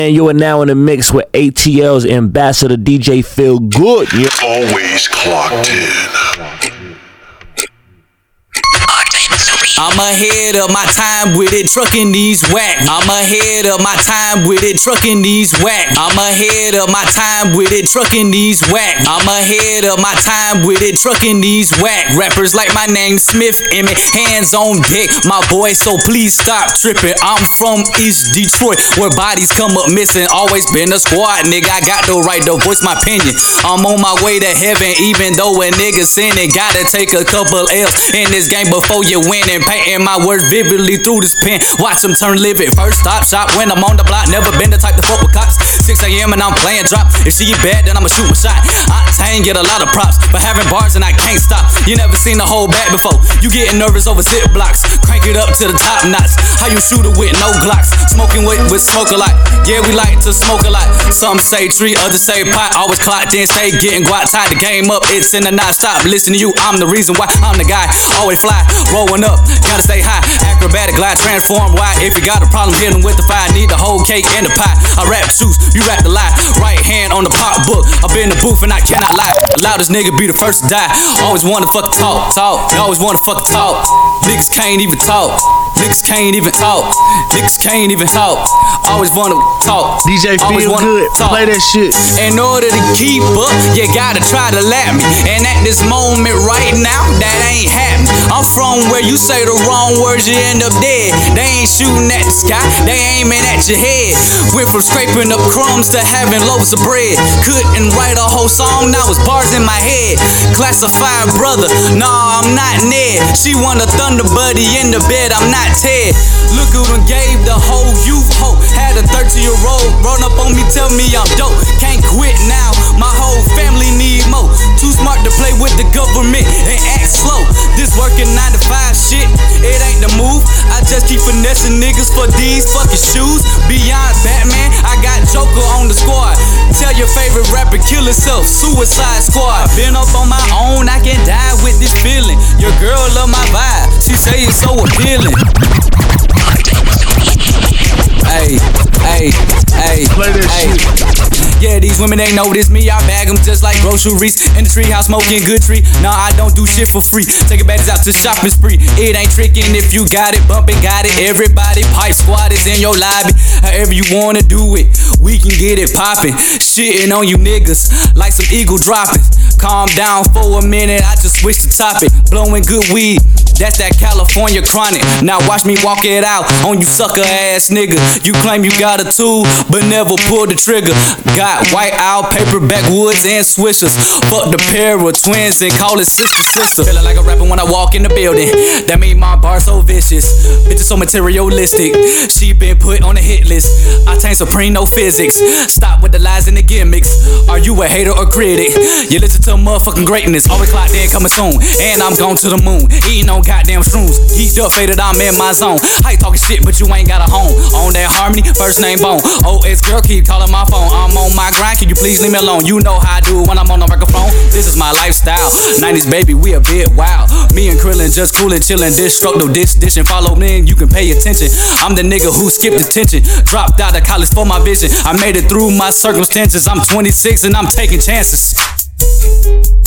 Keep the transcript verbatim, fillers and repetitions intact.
And you are now in a mix with A T L's ambassador D J Feel Good. Yeah. Always clocked in. I'm ahead of my time with it, trucking these whack. I'm ahead of my time with it, trucking these whack. I'm ahead of my time with it, trucking these whack. I'm ahead of my time with it, trucking these whack. Rappers like my name Smith, Emmett, hands on deck, my boy, so please stop tripping. I'm from East Detroit, where bodies come up missing. Always been a squad, nigga, I got the right to voice my opinion. I'm on my way to heaven, even though a nigga sinning. Gotta take a couple L's in this game before you win. And painting my words vividly through this pen. Watch them turn livid. First stop shop when I'm on the block. Never been the type to fuck with cops. six a.m. and I'm playing drop. If she bad, then I'ma shoot my shot. Octane get a lot of props for having bars and I can't stop. You never seen the whole bag before. You getting nervous over zip blocks. Crank it up to the top notch. How you shoot it with no glocks? Smoking with, with smoke a lot. Yeah, we like to smoke a lot. Some say tree, others say pot. Always clocked in, stay getting guap. Tied the game up, it's in the non-stop. Listen to you, I'm the reason why I'm the guy. Always fly, rolling up. Gotta stay high, acrobatic glide, transform wide. If you got a problem hitting with the fire, need the whole cake and the pie. I rap shoes, you rap the lie. Right hand on the pop book, I've been in the booth and I cannot lie. The loudest nigga be the first to die. Always wanna fuck talk, talk. Always wanna fuck talk. Niggas can't even talk. Niggas can't even talk. Niggas can't even talk. Always wanna talk. D J Feel Good, talk. Play that shit. In order to keep up, you gotta try to lap me. And at this moment right now, that ain't happening. I'm from where you say the wrong words, you end up dead. They ain't shooting at the sky, they aiming at your head. Went from scraping up crumbs to having loaves of bread. Couldn't write a whole song, now it's bars in my head. Classified brother, nah, I'm not Ned. She want a Thunder Buddy in the bed, I'm not Ted. Look who done gave the whole youth hope. Had a thirteen year old run up on me, tell me I'm dope. Can't quit now, my whole family need more. Too smart to play with the government and act slow. This working nine to five shit, it ain't the move. I just keep finessing niggas for these fucking shoes. Beyond Batman, I got Joker on the squad. Tell your favorite rapper kill himself, Suicide Squad. Been up on my own, I can die with this feeling. Your girl love my vibe, she say it's so appealing. Hey, hey, hey, play that hey. shit. Yeah, these women, they know this me. I bag them just like groceries. In the treehouse smoking good tree. Nah, I don't do shit for free. Taking baddies out to shopping spree. It ain't tricking if you got it. Bumping, got it. Everybody, pipe squad is in your lobby. However you wanna do it, we can get it poppin'. Shitting on you niggas like some eagle dropping. Calm down for a minute, I just switched the topic. Blowing good weed, that's that California chronic. Now watch me walk it out on you sucker ass nigga. You claim you got a tool, but never pull the trigger. Got white owl, paper backwoods, and swishers. Fuck the pair of twins and call it sister sister. Feeling like a rapper when I walk in the building. That mean my bar so vicious. Bitches so materialistic. She been put on a hit list. I taint supreme, no physics. Stop with the lies and the gimmicks. Are you a hater or critic? You listen to motherfucking greatness. Always clocked in, coming soon. And I'm gone to the moon. Eating on goddamn shrooms. Geeked up, faded, I'm in my zone. How you talking shit, but you ain't got a home? On that harmony, first name Bone. Oh, it's girl, keep calling my phone. I'm on my grind, can you please leave me alone? You know how I do it when I'm on the microphone. This is my lifestyle. nineties baby, we a bit wild. Me and Krillin just coolin', chillin', destructive, dish, dish, and follow me, you can pay attention. I'm the nigga who skipped attention. Dropped out of college for my vision. I made it through my circumstances. I'm twenty-six and I'm taking chances.